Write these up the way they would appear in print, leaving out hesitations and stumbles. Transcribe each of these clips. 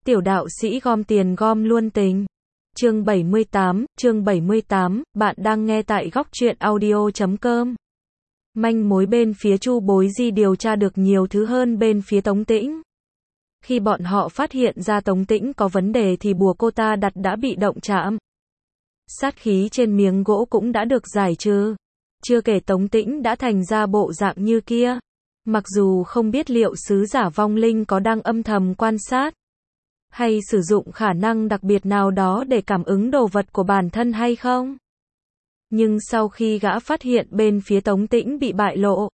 Tiểu đạo sĩ gom tiền gom luôn tình. Chương 78, bạn đang nghe tại góc truyện audio.com. Manh mối bên phía Chu Bối Di điều tra được nhiều thứ hơn bên phía Tống Tĩnh. Khi bọn họ phát hiện ra Tống Tĩnh có vấn đề thì bùa cô ta đặt đã bị động chạm. Sát khí trên miếng gỗ cũng đã được giải trừ. Chưa kể Tống Tĩnh đã thành ra bộ dạng như kia. Mặc dù không biết liệu sứ giả vong linh có đang âm thầm quan sát, hay sử dụng khả năng đặc biệt nào đó để cảm ứng đồ vật của bản thân hay không. Nhưng sau khi gã phát hiện bên phía Tống Tĩnh bị bại lộ,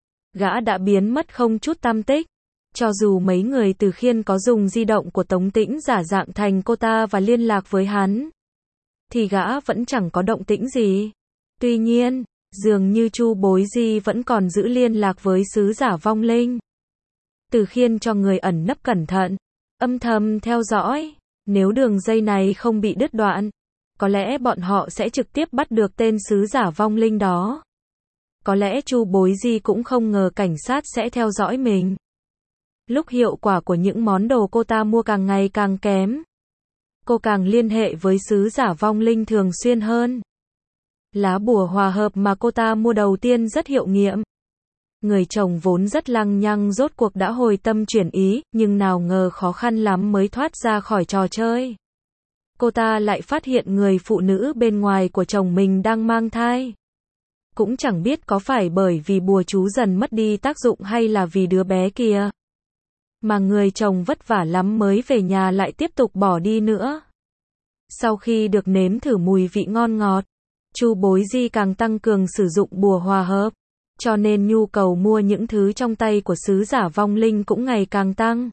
gã đã biến mất không chút tăm tích. Cho dù mấy người từ Khiên có dùng di động của Tống Tĩnh giả dạng thành cô ta và liên lạc với hắn, thì gã vẫn chẳng có động tĩnh gì. Tuy nhiên, dường như Chu Bối Di vẫn còn giữ liên lạc với sứ giả vong linh. Từ Khiên cho người ẩn nấp cẩn thận, âm thầm theo dõi. Nếu đường dây này không bị đứt đoạn, có lẽ bọn họ sẽ trực tiếp bắt được tên sứ giả vong linh đó. Có lẽ Chu Bối Di cũng không ngờ cảnh sát sẽ theo dõi mình. Lúc hiệu quả của những món đồ cô ta mua càng ngày càng kém, cô càng liên hệ với sứ giả vong linh thường xuyên hơn. Lá bùa hòa hợp mà cô ta mua đầu tiên rất hiệu nghiệm. Người chồng vốn rất lăng nhăng rốt cuộc đã hồi tâm chuyển ý, nhưng nào ngờ khó khăn lắm mới thoát ra khỏi trò chơi. Cô ta lại phát hiện người phụ nữ bên ngoài của chồng mình đang mang thai. Cũng chẳng biết có phải bởi vì bùa chú dần mất đi tác dụng hay là vì đứa bé kia. Mà người chồng vất vả lắm mới về nhà lại tiếp tục bỏ đi nữa. Sau khi được nếm thử mùi vị ngon ngọt, Chu Bối Di càng tăng cường sử dụng bùa hòa hợp. Cho nên nhu cầu mua những thứ trong tay của sứ giả vong linh cũng ngày càng tăng.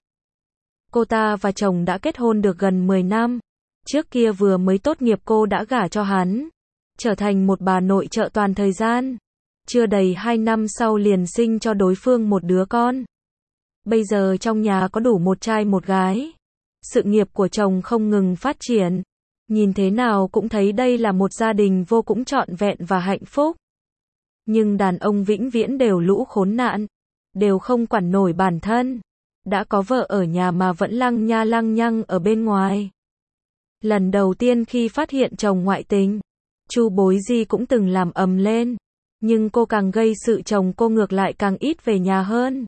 Cô ta và chồng đã kết hôn được gần 10 năm. Trước kia vừa mới tốt nghiệp cô đã gả cho hắn, trở thành một bà nội trợ toàn thời gian. Chưa đầy 2 năm sau liền sinh cho đối phương một đứa con. Bây giờ trong nhà có đủ một trai một gái. Sự nghiệp của chồng không ngừng phát triển. Nhìn thế nào cũng thấy đây là một gia đình vô cùng trọn vẹn và hạnh phúc. Nhưng đàn ông vĩnh viễn đều lũ khốn nạn, đều không quản nổi bản thân. Đã có vợ ở nhà mà vẫn lăng nhăng ở bên ngoài. Lần đầu tiên khi phát hiện chồng ngoại tình, Chu Bối Di cũng từng làm ầm lên. Nhưng cô càng gây sự chồng cô ngược lại càng ít về nhà hơn.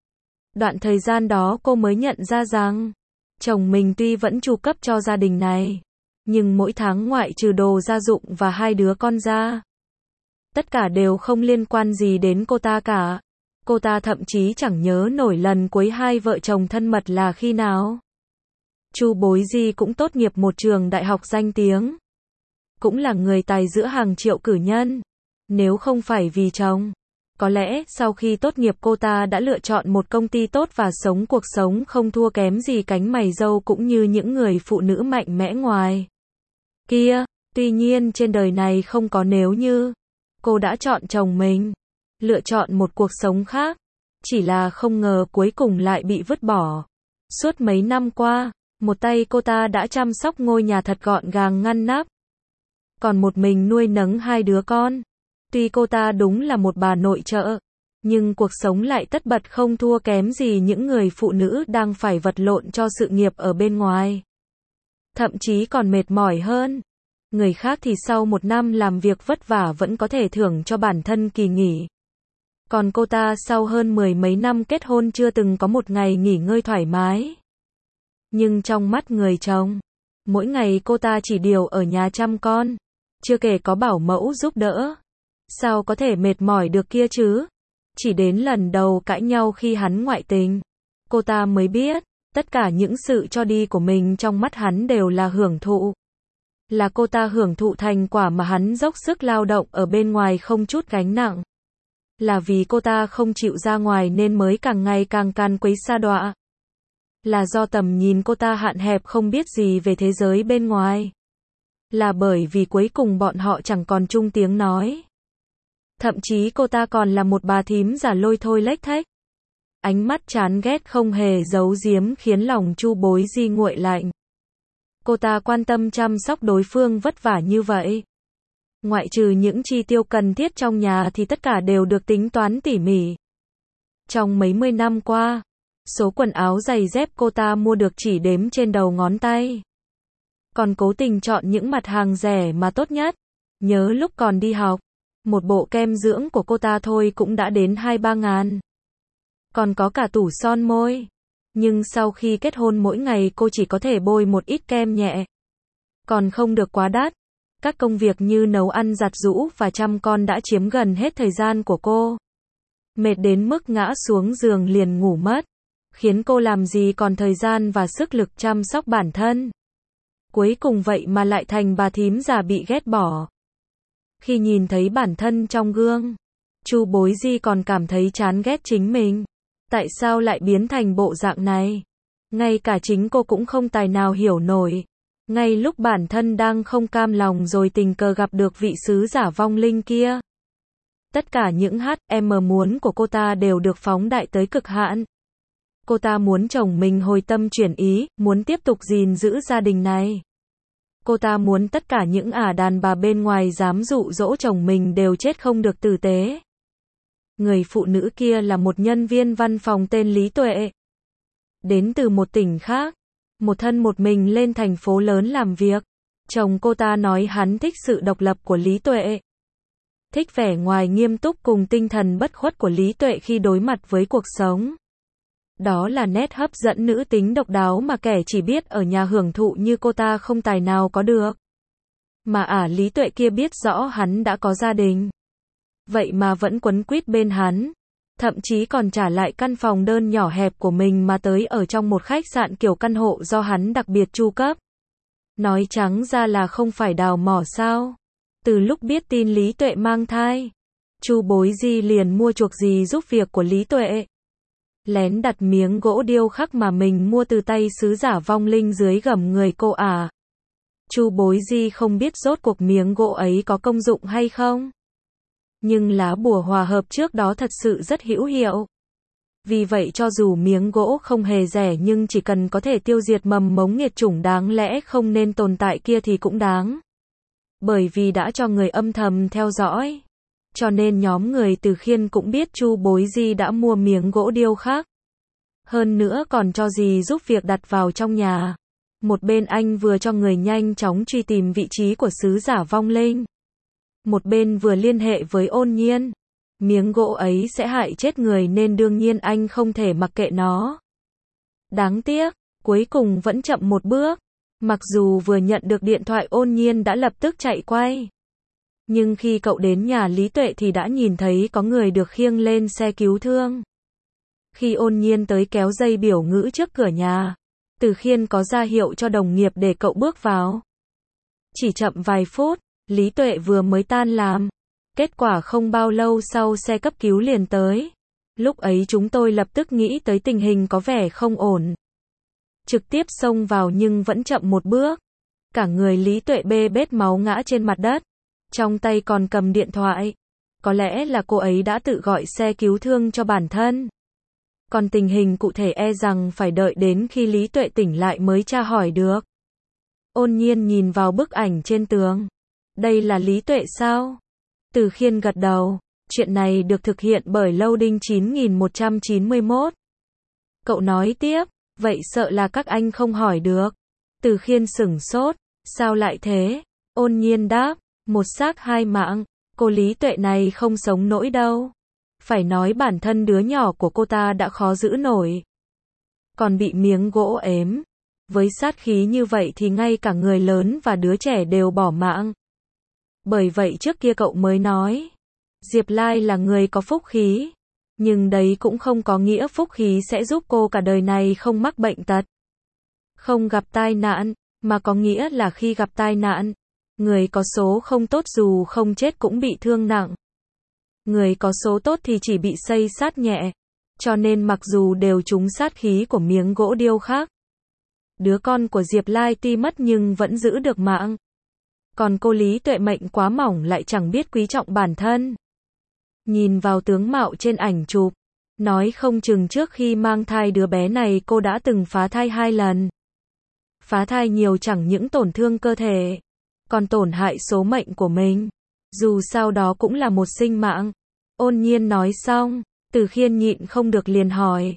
Đoạn thời gian đó cô mới nhận ra rằng, chồng mình tuy vẫn chu cấp cho gia đình này, nhưng mỗi tháng ngoại trừ đồ gia dụng và 2 đứa con ra, tất cả đều không liên quan gì đến cô ta cả. Cô ta thậm chí chẳng nhớ nổi lần cuối hai vợ chồng thân mật là khi nào. Chu Bối Di cũng tốt nghiệp một trường đại học danh tiếng. Cũng là người tài giữa hàng triệu cử nhân. Nếu không phải vì chồng, có lẽ sau khi tốt nghiệp cô ta đã lựa chọn một công ty tốt và sống cuộc sống không thua kém gì cánh mày râu cũng như những người phụ nữ mạnh mẽ ngoài kia. Tuy nhiên trên đời này không có nếu như. Cô đã chọn chồng mình, lựa chọn một cuộc sống khác, chỉ là không ngờ cuối cùng lại bị vứt bỏ. Suốt mấy năm qua, một tay cô ta đã chăm sóc ngôi nhà thật gọn gàng ngăn nắp, còn một mình nuôi nấng 2 đứa con. Tuy cô ta đúng là một bà nội trợ, nhưng cuộc sống lại tất bật không thua kém gì những người phụ nữ đang phải vật lộn cho sự nghiệp ở bên ngoài. Thậm chí còn mệt mỏi hơn. Người khác thì sau 1 năm làm việc vất vả vẫn có thể thưởng cho bản thân kỳ nghỉ. Còn cô ta sau hơn 10 mấy năm kết hôn chưa từng có một ngày nghỉ ngơi thoải mái. Nhưng trong mắt người chồng, mỗi ngày cô ta chỉ điều ở nhà chăm con, chưa kể có bảo mẫu giúp đỡ. Sao có thể mệt mỏi được kia chứ? Chỉ đến lần đầu cãi nhau khi hắn ngoại tình, cô ta mới biết, tất cả những sự cho đi của mình trong mắt hắn đều là hưởng thụ. Là cô ta hưởng thụ thành quả mà hắn dốc sức lao động ở bên ngoài không chút gánh nặng. Là vì cô ta không chịu ra ngoài nên mới càng ngày càng can quấy sa đọa. Là do tầm nhìn cô ta hạn hẹp không biết gì về thế giới bên ngoài. Là bởi vì cuối cùng bọn họ chẳng còn chung tiếng nói. Thậm chí cô ta còn là một bà thím giả lôi thôi lếch thếch. Ánh mắt chán ghét không hề giấu giếm khiến lòng Chu Bối Di nguội lạnh. Cô ta quan tâm chăm sóc đối phương vất vả như vậy. Ngoại trừ những chi tiêu cần thiết trong nhà thì tất cả đều được tính toán tỉ mỉ. Trong mấy mươi năm qua, Số quần áo giày dép cô ta mua được chỉ đếm trên đầu ngón tay. Còn cố tình chọn những mặt hàng rẻ mà tốt nhất. Nhớ lúc còn đi học, một bộ kem dưỡng của cô ta thôi cũng đã đến 2-3 ngàn. Còn có cả tủ son môi. Nhưng sau khi kết hôn mỗi ngày cô chỉ có thể bôi một ít kem nhẹ. Còn không được quá đắt. Các công việc như nấu ăn, giặt giũ và chăm con đã chiếm gần hết thời gian của cô. Mệt đến mức ngã xuống giường liền ngủ mất. Khiến cô làm gì còn thời gian và sức lực chăm sóc bản thân. Cuối cùng vậy mà lại thành bà thím già bị ghét bỏ. Khi nhìn thấy bản thân trong gương, Chu Bối Di còn cảm thấy chán ghét chính mình. Tại sao lại biến thành bộ dạng này? Ngay cả chính cô cũng không tài nào hiểu nổi. Ngay lúc bản thân đang không cam lòng rồi tình cờ gặp được vị sứ giả vong linh kia. Tất cả những HM muốn của cô ta đều được phóng đại tới cực hạn. Cô ta muốn chồng mình hồi tâm chuyển ý, muốn tiếp tục gìn giữ gia đình này. Cô ta muốn tất cả những đàn bà bên ngoài dám dụ dỗ chồng mình đều chết không được tử tế. Người phụ nữ kia là một nhân viên văn phòng tên Lý Tuệ. Đến từ một tỉnh khác. Một thân một mình lên thành phố lớn làm việc. Chồng cô ta nói hắn thích sự độc lập của Lý Tuệ. Thích vẻ ngoài nghiêm túc cùng tinh thần bất khuất của Lý Tuệ khi đối mặt với cuộc sống. Đó là nét hấp dẫn nữ tính độc đáo mà kẻ chỉ biết ở nhà hưởng thụ như cô ta không tài nào có được. Mà Lý Tuệ kia biết rõ hắn đã có gia đình. Vậy mà vẫn quấn quýt bên hắn. Thậm chí còn trả lại căn phòng đơn nhỏ hẹp của mình mà tới ở trong một khách sạn kiểu căn hộ do hắn đặc biệt chu cấp. Nói trắng ra là không phải đào mỏ sao. Từ lúc biết tin Lý Tuệ mang thai, Chu Bối Di liền mua chuộc gì giúp việc của Lý Tuệ. Lén đặt miếng gỗ điêu khắc mà mình mua từ tay sứ giả vong linh dưới gầm người cô Chu Bối Di không biết rốt cuộc miếng gỗ ấy có công dụng hay không. Nhưng lá bùa hòa hợp trước đó thật sự rất hữu hiệu. Vì vậy cho dù miếng gỗ không hề rẻ nhưng chỉ cần có thể tiêu diệt mầm mống nghiệt chủng đáng lẽ không nên tồn tại kia thì cũng đáng. Bởi vì đã cho người âm thầm theo dõi. Cho nên nhóm người Từ Khiên cũng biết Chu Bối Di đã mua miếng gỗ điêu khắc. Hơn nữa còn cho dì giúp việc đặt vào trong nhà. Một bên anh vừa cho người nhanh chóng truy tìm vị trí của sứ giả vong linh. Một bên vừa liên hệ với Ôn Nhiên. Miếng gỗ ấy sẽ hại chết người nên đương nhiên anh không thể mặc kệ nó. Đáng tiếc, cuối cùng vẫn chậm một bước. Mặc dù vừa nhận được điện thoại Ôn Nhiên đã lập tức chạy quay. Nhưng khi cậu đến nhà Lý Tuệ thì đã nhìn thấy có người được khiêng lên xe cứu thương. Khi Ôn Nhiên tới kéo dây biểu ngữ trước cửa nhà, Từ Khiên có ra hiệu cho đồng nghiệp để cậu bước vào. Chỉ chậm vài phút, Lý Tuệ vừa mới tan làm. Kết quả không bao lâu sau xe cấp cứu liền tới. Lúc ấy chúng tôi lập tức nghĩ tới tình hình có vẻ không ổn. Trực tiếp xông vào nhưng vẫn chậm một bước. Cả người Lý Tuệ bê bết máu ngã trên mặt đất. Trong tay còn cầm điện thoại. Có lẽ là cô ấy đã tự gọi xe cứu thương cho bản thân. Còn tình hình cụ thể rằng phải đợi đến khi Lý Tuệ tỉnh lại mới tra hỏi được. Ôn Nhiên nhìn vào bức ảnh trên tường. Đây là Lý Tuệ sao? Từ Khiên gật đầu. Chuyện này được thực hiện bởi Loading 9191. Cậu nói tiếp. Vậy sợ là các anh không hỏi được. Từ Khiên sửng sốt. Sao lại thế? Ôn Nhiên đáp. Một xác hai mạng. Cô Lý Tuệ này không sống nổi đâu. Phải nói bản thân đứa nhỏ của cô ta đã khó giữ nổi. Còn bị miếng gỗ ếm. Với sát khí như vậy thì ngay cả người lớn và đứa trẻ đều bỏ mạng. Bởi vậy trước kia cậu mới nói. Diệp Lai là người có phúc khí. Nhưng đấy cũng không có nghĩa phúc khí sẽ giúp cô cả đời này không mắc bệnh tật. Không gặp tai nạn. Mà có nghĩa là khi gặp tai nạn. Người có số không tốt dù không chết cũng bị thương nặng. Người có số tốt thì chỉ bị xây sát nhẹ. Cho nên mặc dù đều trúng sát khí của miếng gỗ điêu khắc. Đứa con của Diệp Lai tuy mất nhưng vẫn giữ được mạng. Còn cô Lý Tuệ mệnh quá mỏng lại chẳng biết quý trọng bản thân. Nhìn vào tướng mạo trên ảnh chụp. Nói không chừng trước khi mang thai đứa bé này cô đã từng phá thai 2 lần. Phá thai nhiều chẳng những tổn thương cơ thể. Còn tổn hại số mệnh của mình. Dù sao đó cũng là một sinh mạng. Ôn Nhiên nói xong, Từ Khiên nhịn không được liền hỏi.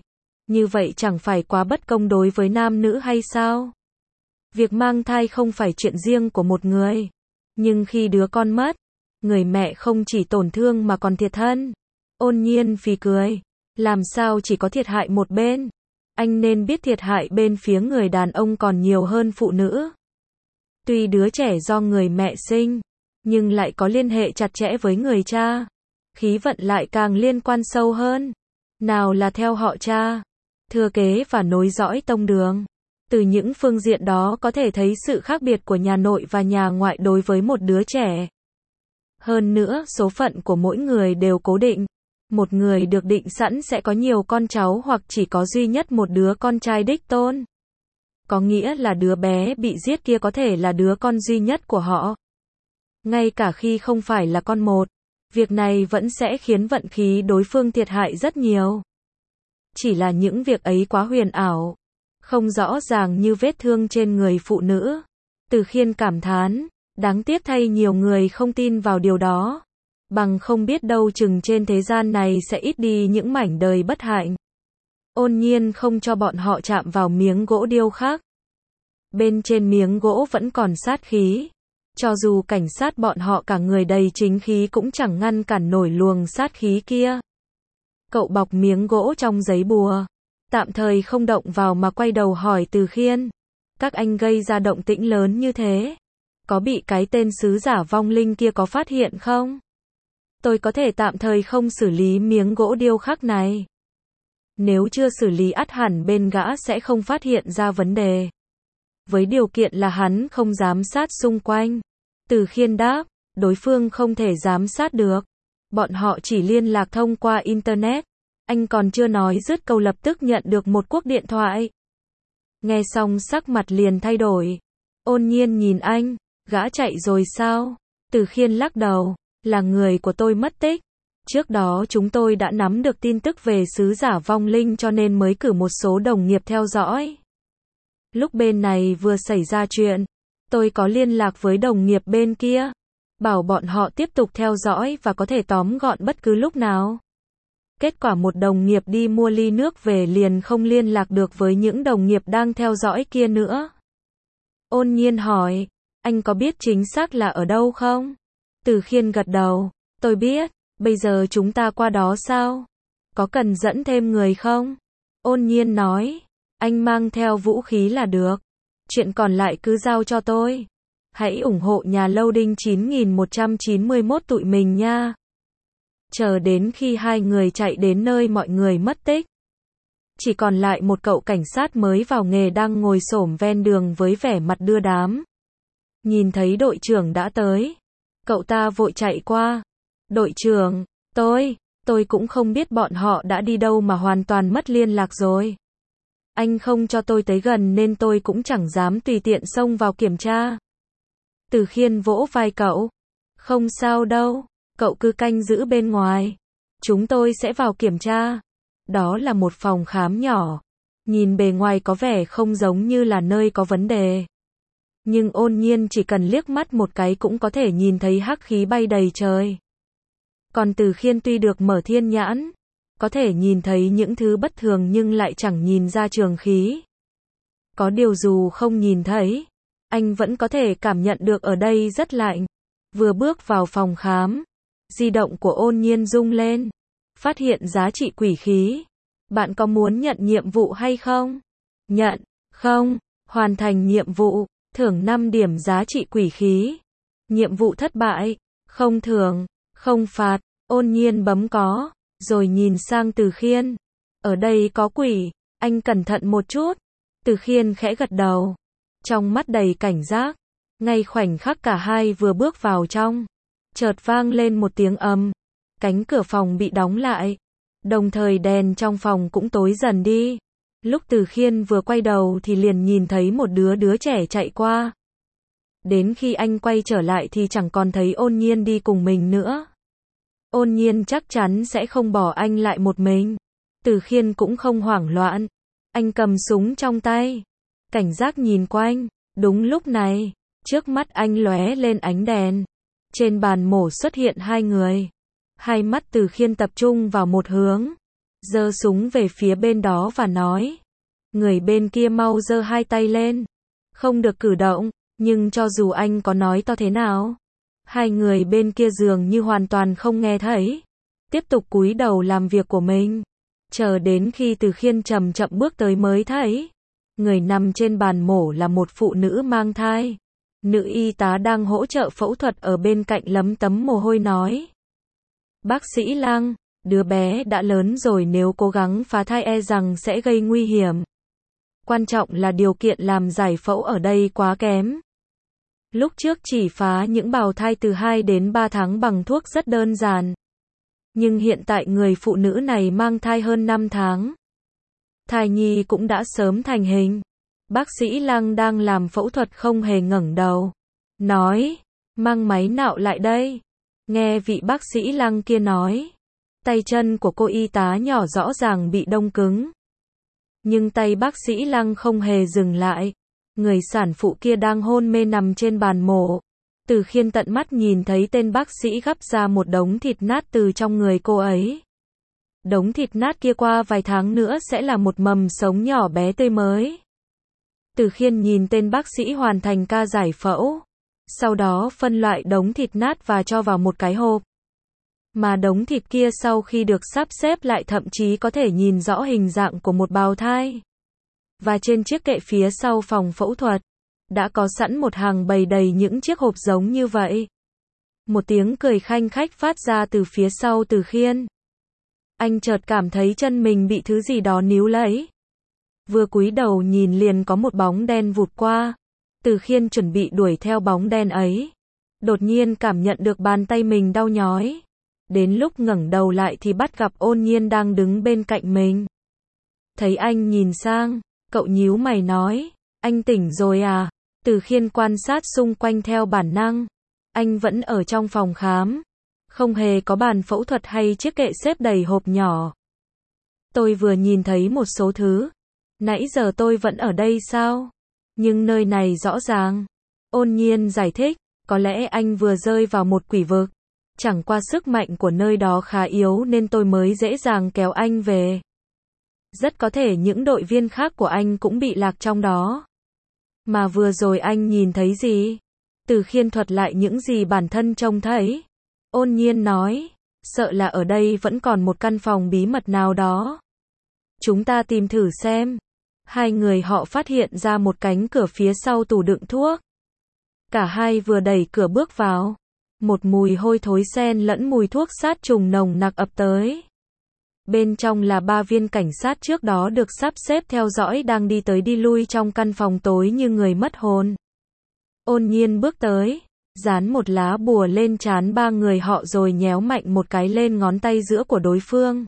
Như vậy chẳng phải quá bất công đối với nam nữ hay sao? Việc mang thai không phải chuyện riêng của một người. Nhưng khi đứa con mất, người mẹ không chỉ tổn thương mà còn thiệt thân. Ôn Nhiên phì cười. Làm sao chỉ có thiệt hại một bên? Anh nên biết thiệt hại bên phía người đàn ông còn nhiều hơn phụ nữ. Tuy đứa trẻ do người mẹ sinh, nhưng lại có liên hệ chặt chẽ với người cha. Khí vận lại càng liên quan sâu hơn. Nào là theo họ cha, thừa kế và nối dõi tông đường. Từ những phương diện đó có thể thấy sự khác biệt của nhà nội và nhà ngoại đối với một đứa trẻ. Hơn nữa, số phận của mỗi người đều cố định. Một người được định sẵn sẽ có nhiều con cháu hoặc chỉ có duy nhất một đứa con trai đích tôn. Có nghĩa là đứa bé bị giết kia có thể là đứa con duy nhất của họ. Ngay cả khi không phải là con một, việc này vẫn sẽ khiến vận khí đối phương thiệt hại rất nhiều. Chỉ là những việc ấy quá huyền ảo, không rõ ràng như vết thương trên người phụ nữ. Từ Khiên cảm thán, đáng tiếc thay nhiều người không tin vào điều đó. Bằng không biết đâu chừng trên thế gian này sẽ ít đi những mảnh đời bất hạnh. Ôn Nhiên không cho bọn họ chạm vào miếng gỗ điêu khắc. Bên trên miếng gỗ vẫn còn sát khí. Cho dù cảnh sát bọn họ cả người đầy chính khí cũng chẳng ngăn cản nổi luồng sát khí kia. Cậu bọc miếng gỗ trong giấy bùa, tạm thời không động vào mà quay đầu hỏi Từ Khiên. Các anh gây ra động tĩnh lớn như thế, có bị cái tên sứ giả vong linh kia có phát hiện không? Tôi có thể tạm thời không xử lý miếng gỗ điêu khắc này. Nếu chưa xử lý ắt hẳn bên gã sẽ không phát hiện ra vấn đề. Với điều kiện là hắn không giám sát xung quanh. Từ Khiên đáp, đối phương không thể giám sát được. Bọn họ chỉ liên lạc thông qua Internet. Anh còn chưa nói dứt câu lập tức nhận được một cuộc điện thoại. Nghe xong sắc mặt liền thay đổi. Ôn Nhiên nhìn anh, gã chạy rồi sao? Từ Khiên lắc đầu, là người của tôi mất tích. Trước đó chúng tôi đã nắm được tin tức về sứ giả vong linh cho nên mới cử một số đồng nghiệp theo dõi. Lúc bên này vừa xảy ra chuyện, tôi có liên lạc với đồng nghiệp bên kia, bảo bọn họ tiếp tục theo dõi và có thể tóm gọn bất cứ lúc nào. Kết quả một đồng nghiệp đi mua ly nước về liền không liên lạc được với những đồng nghiệp đang theo dõi kia nữa. Ôn Nhiên hỏi, anh có biết chính xác là ở đâu không? Từ Khiên gật đầu, tôi biết, bây giờ chúng ta qua đó sao? Có cần dẫn thêm người không? Ôn Nhiên nói, anh mang theo vũ khí là được. Chuyện còn lại cứ giao cho tôi. Hãy ủng hộ nhà Loading 9191 tụi mình nha. Chờ đến khi hai người chạy đến nơi mọi người mất tích. Chỉ còn lại một cậu cảnh sát mới vào nghề đang ngồi xổm ven đường với vẻ mặt đưa đám. Nhìn thấy đội trưởng đã tới, cậu ta vội chạy qua. Đội trưởng, tôi cũng không biết bọn họ đã đi đâu mà hoàn toàn mất liên lạc rồi. Anh không cho tôi tới gần nên tôi cũng chẳng dám tùy tiện xông vào kiểm tra. Từ Khiên vỗ vai cậu. Không sao đâu, cậu cứ canh giữ bên ngoài. Chúng tôi sẽ vào kiểm tra. Đó là một phòng khám nhỏ. Nhìn bề ngoài có vẻ không giống như là nơi có vấn đề. Nhưng Ôn Nhiên chỉ cần liếc mắt một cái cũng có thể nhìn thấy hắc khí bay đầy trời. Còn Từ Khiên tuy được mở thiên nhãn, có thể nhìn thấy những thứ bất thường nhưng lại chẳng nhìn ra trường khí. Có điều dù không nhìn thấy, anh vẫn có thể cảm nhận được ở đây rất lạnh. Vừa bước vào phòng khám, di động của Ôn Nhiên rung lên, phát hiện giá trị quỷ khí. Bạn có muốn nhận nhiệm vụ hay không? Nhận, không, hoàn thành nhiệm vụ, thưởng 5 điểm giá trị quỷ khí. Nhiệm vụ thất bại, không thưởng, không phạt. Ôn Nhiên bấm có, rồi nhìn sang Từ Khiên. Ở đây có quỷ, anh cẩn thận một chút. Từ Khiên khẽ gật đầu, trong mắt đầy cảnh giác. Ngay khoảnh khắc cả hai vừa bước vào trong, chợt vang lên một tiếng ầm. Cánh cửa phòng bị đóng lại, đồng thời đèn trong phòng cũng tối dần đi. Lúc Từ Khiên vừa quay đầu thì liền nhìn thấy một đứa trẻ chạy qua. Đến khi anh quay trở lại thì chẳng còn thấy Ôn Nhiên đi cùng mình nữa. Ôn Nhiên chắc chắn sẽ không bỏ anh lại một mình. Từ Khiên cũng không hoảng loạn. Anh cầm súng trong tay, cảnh giác nhìn quanh. Đúng lúc này, trước mắt anh lóe lên ánh đèn. Trên bàn mổ xuất hiện hai người. Hai mắt Từ Khiên tập trung vào một hướng. giơ súng về phía bên đó và nói. Người bên kia mau giơ hai tay lên. Không được cử động, nhưng cho dù anh có nói to thế nào, hai người bên kia dường như hoàn toàn không nghe thấy. Tiếp tục cúi đầu làm việc của mình. Chờ đến khi Từ Khiên chậm chậm bước tới mới thấy. Người nằm trên bàn mổ là một phụ nữ mang thai. Nữ y tá đang hỗ trợ phẫu thuật ở bên cạnh lấm tấm mồ hôi nói. Bác sĩ Lăng, đứa bé đã lớn rồi, nếu cố gắng phá thai e rằng sẽ gây nguy hiểm. Quan trọng là điều kiện làm giải phẫu ở đây quá kém. Lúc trước chỉ phá những bào thai từ 2 đến 3 tháng bằng thuốc rất đơn giản. Nhưng hiện tại người phụ nữ này mang thai hơn 5 tháng. Thai nhi cũng đã sớm thành hình. Bác sĩ Lăng đang làm phẫu thuật không hề ngẩng đầu. Nói, mang máy nạo lại đây. Nghe vị bác sĩ Lăng kia nói. Tay chân của cô y tá nhỏ rõ ràng bị đông cứng. Nhưng tay bác sĩ Lăng không hề dừng lại. Người sản phụ kia đang hôn mê nằm trên bàn mổ. Từ Khiên tận mắt nhìn thấy tên bác sĩ gắp ra một đống thịt nát từ trong người cô ấy. Đống thịt nát kia qua vài tháng nữa sẽ là một mầm sống nhỏ bé tươi mới. Từ Khiên nhìn tên bác sĩ hoàn thành ca giải phẫu. Sau đó phân loại đống thịt nát và cho vào một cái hộp. Mà đống thịt kia sau khi được sắp xếp lại thậm chí có thể nhìn rõ hình dạng của một bào thai. Và trên chiếc kệ phía sau phòng phẫu thuật, đã có sẵn một hàng bày đầy những chiếc hộp giống như vậy. Một tiếng cười khanh khách phát ra từ phía sau Từ Khiên. Anh chợt cảm thấy chân mình bị thứ gì đó níu lấy. Vừa cúi đầu nhìn liền có một bóng đen vụt qua. Từ Khiên chuẩn bị đuổi theo bóng đen ấy. Đột nhiên cảm nhận được bàn tay mình đau nhói. Đến lúc ngẩng đầu lại thì bắt gặp Ôn Nhiên đang đứng bên cạnh mình. Thấy anh nhìn sang, cậu nhíu mày nói, anh tỉnh rồi à? Từ Khiên quan sát xung quanh theo bản năng. Anh vẫn ở trong phòng khám. Không hề có bàn phẫu thuật hay chiếc kệ xếp đầy hộp nhỏ. Tôi vừa nhìn thấy một số thứ. Nãy giờ tôi vẫn ở đây sao? Nhưng nơi này rõ ràng. Ôn Nhiên giải thích, có lẽ anh vừa rơi vào một quỷ vực. Chẳng qua sức mạnh của nơi đó khá yếu nên tôi mới dễ dàng kéo anh về. Rất có thể những đội viên khác của anh cũng bị lạc trong đó. Mà vừa rồi anh nhìn thấy gì? Từ Khiên thuật lại những gì bản thân trông thấy. Ôn Nhiên nói, sợ là ở đây vẫn còn một căn phòng bí mật nào đó. Chúng ta tìm thử xem. Hai người họ phát hiện ra một cánh cửa phía sau tủ đựng thuốc. Cả hai vừa đẩy cửa bước vào. Một mùi hôi thối xen lẫn mùi thuốc sát trùng nồng nặc ập tới. Bên trong là 3 viên cảnh sát trước đó được sắp xếp theo dõi đang đi tới đi lui trong căn phòng tối như người mất hồn. Ôn Nhiên bước tới, dán một lá bùa lên trán 3 người họ rồi nhéo mạnh một cái lên ngón tay giữa của đối phương.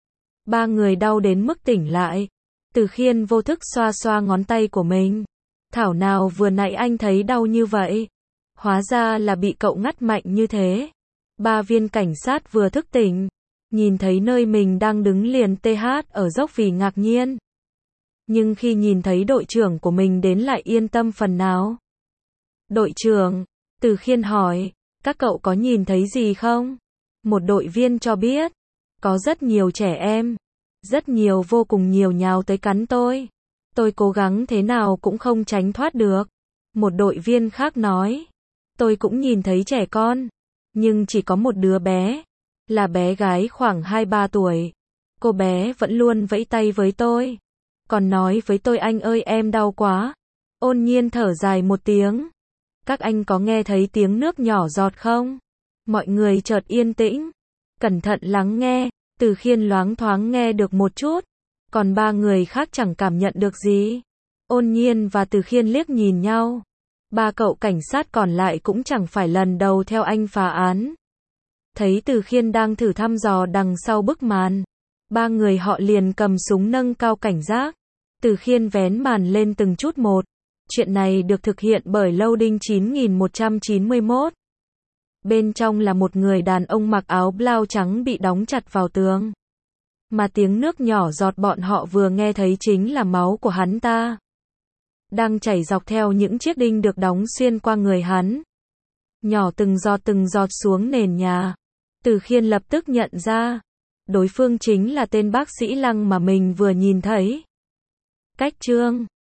3 người đau đến mức tỉnh lại. Từ Khiên vô thức xoa xoa ngón tay của mình. Thảo nào vừa nãy anh thấy đau như vậy. Hóa ra là bị cậu ngắt mạnh như thế. 3 viên cảnh sát vừa thức tỉnh. Nhìn thấy nơi mình đang đứng liền TH ở dốc vì ngạc nhiên. Nhưng khi nhìn thấy đội trưởng của mình đến lại yên tâm phần nào. Đội trưởng, Từ Khiên hỏi, các cậu có nhìn thấy gì không? Một đội viên cho biết, có rất nhiều trẻ em. Rất nhiều, vô cùng nhiều nhào tới cắn tôi. Tôi cố gắng thế nào cũng không tránh thoát được. Một đội viên khác nói, tôi cũng nhìn thấy trẻ con. Nhưng chỉ có một đứa bé. Là bé gái khoảng 2-3 tuổi. Cô bé vẫn luôn vẫy tay với tôi. Còn nói với tôi anh ơi em đau quá. Ôn Nhiên thở dài một tiếng. Các anh có nghe thấy tiếng nước nhỏ giọt không? Mọi người chợt yên tĩnh. Cẩn thận lắng nghe. Từ Khiên loáng thoáng nghe được một chút. Còn 3 người khác chẳng cảm nhận được gì. Ôn Nhiên và Từ Khiên liếc nhìn nhau. 3 cậu cảnh sát còn lại cũng chẳng phải lần đầu theo anh phá án. Thấy Từ Khiên đang thử thăm dò đằng sau bức màn. 3 người họ liền cầm súng nâng cao cảnh giác. Từ Khiên vén màn lên từng chút một. Chuyện này được thực hiện bởi Loading 9191. Bên trong là một người đàn ông mặc áo blau trắng bị đóng chặt vào tường. Mà tiếng nước nhỏ giọt bọn họ vừa nghe thấy chính là máu của hắn ta. Đang chảy dọc theo những chiếc đinh được đóng xuyên qua người hắn. Nhỏ từng giọt xuống nền nhà. Từ Khiên lập tức nhận ra. đối phương chính là tên bác sĩ Lăng mà mình vừa nhìn thấy. Cách chương